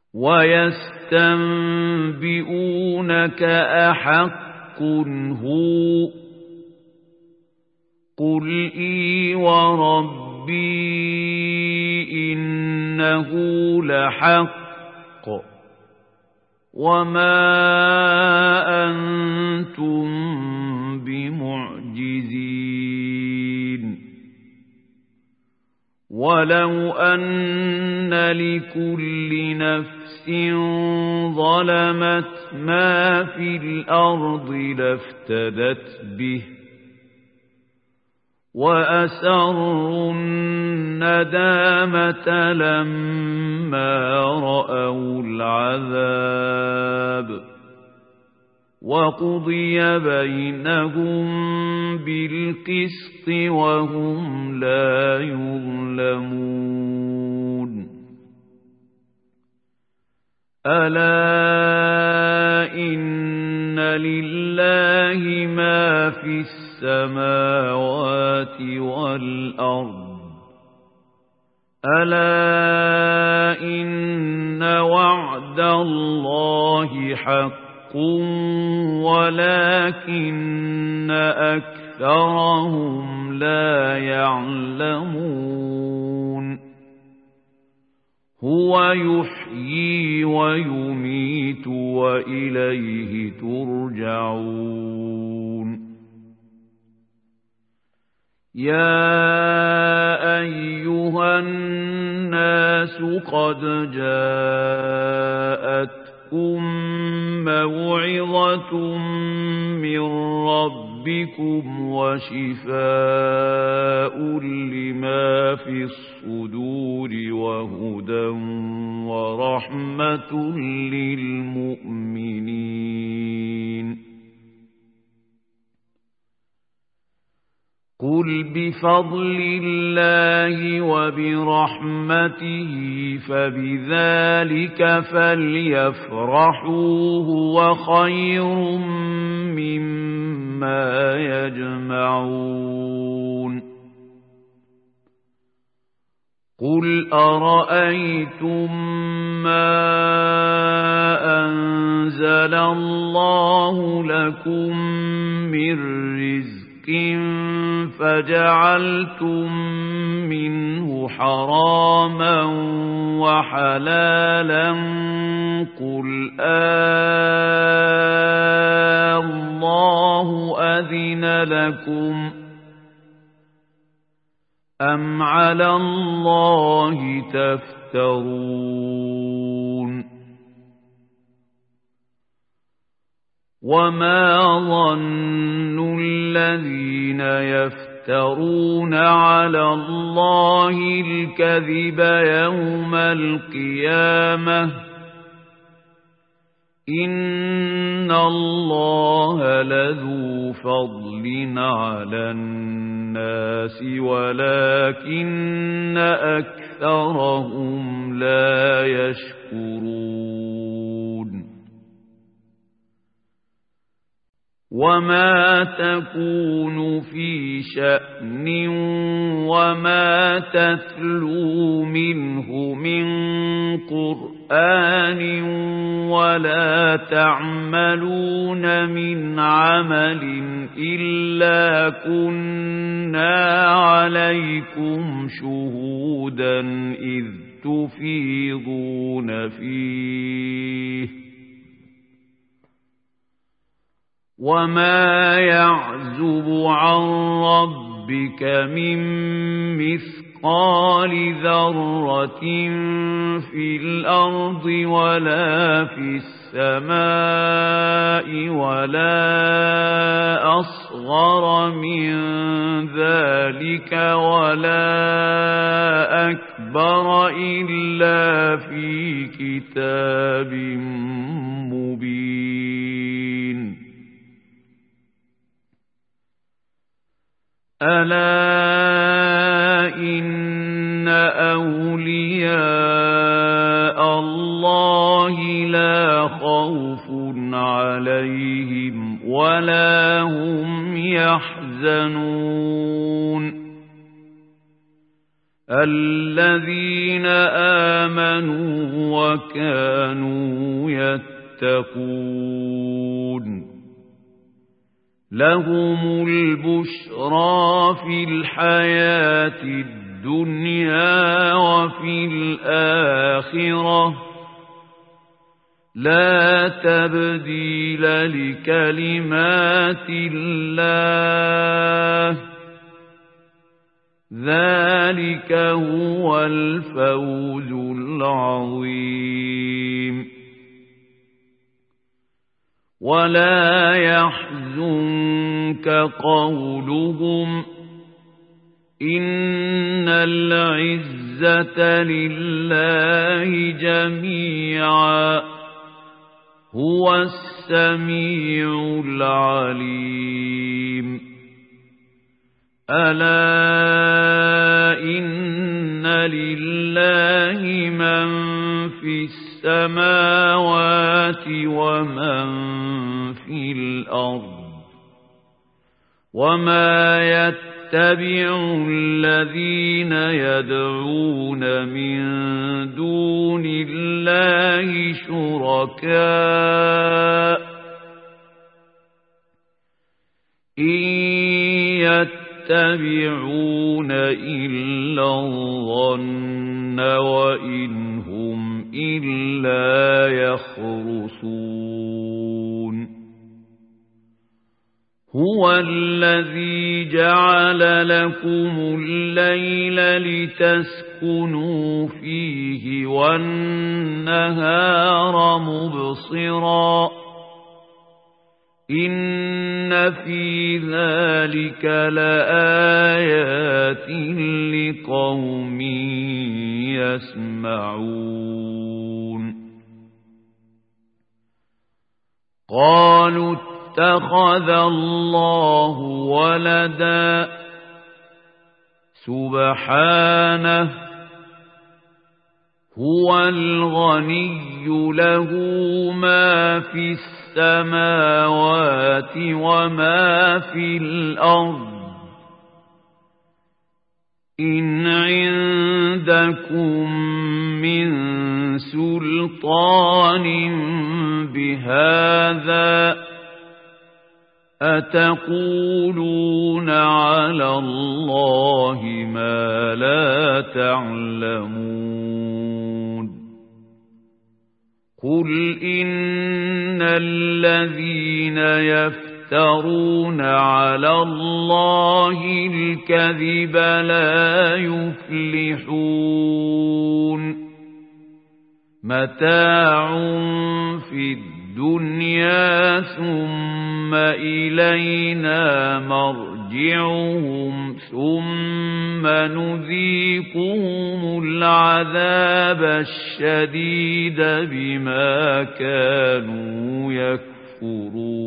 ويستنبئونك أحق هو قل إي وربي إنه لحق وما أنتم بمعجزين ولو أن لكل نفس ظلمت ما في الأرض لافتدت به وأسروا الندامة لما رأوا العذاب وقضي بينهم بالقسط وهم لا يظلمون ألا إن لله ما في السماوات والأرض ألا إن وعد الله حق ولكن أكثرهم لا يعلمون هو يحيي ويميت وإليه ترجعون يا أيها الناس قد جاءتكم موعظة من ربكم وشفاء لما في الصدور وهدى ورحمة للمؤمنين قل بفضل الله وبرحمته فبذلك فليفرحوا هو خير مما يجمعون قل أرأيتم ما أنزل الله لكم من رزق فجعلتم منه حراما وحلالا قل الله أذن لكم أم على الله تفترون وما ظن الذين يفترون على الله الكذب يوم القيامة إن الله لذو فضل على الناس ولكن أكثرهم لا يشكرون وما تكون في شأن وما تتلو منه من قرآن ولا تعملون من عمل إلا كنا عليكم شهودا إذ تفيضون فيه وما يعزب عن ربك من مثقال ذرة في الأرض ولا في السماء ولا أصغر من ذلك ولا أكبر إلا في كتاب مبين ألا إن أولياء الله لا خوف عليهم ولا هم يحزنون الذين آمنوا وكانوا يتقون لهم البشرى في الحياة الدنيا وفي الآخرة لا تبديل لكلمات الله ذلك هو الفوز العظيم ولا يحزنك قولهم إن العزة لله جميعا هو السميع العليم ألا إن لله من في السماوات ومن في الأرض وما يتبع الذين يدعون من دون الله شركاء إن يتبعون إلا الظن وإن هم إلا يخرصون هو الذي جعل لكم الليل لتسكنوا فيه والنهار مبصرا إن في ذلك لآيات لقوم يسمعون قالوا اتخذ الله ولدا سبحانه هو الغني له ما في السماوات وما في الأرض إن عندكم من سلطان بهذا أتقولون على الله ما لا تعلمون قل إن الذين يفترون على الله الكذب لا يفلحون متاع في الدنيا ثم إلينا مرجعهم ثم نذيقهم العذاب الشديد بما كانوا يكفرون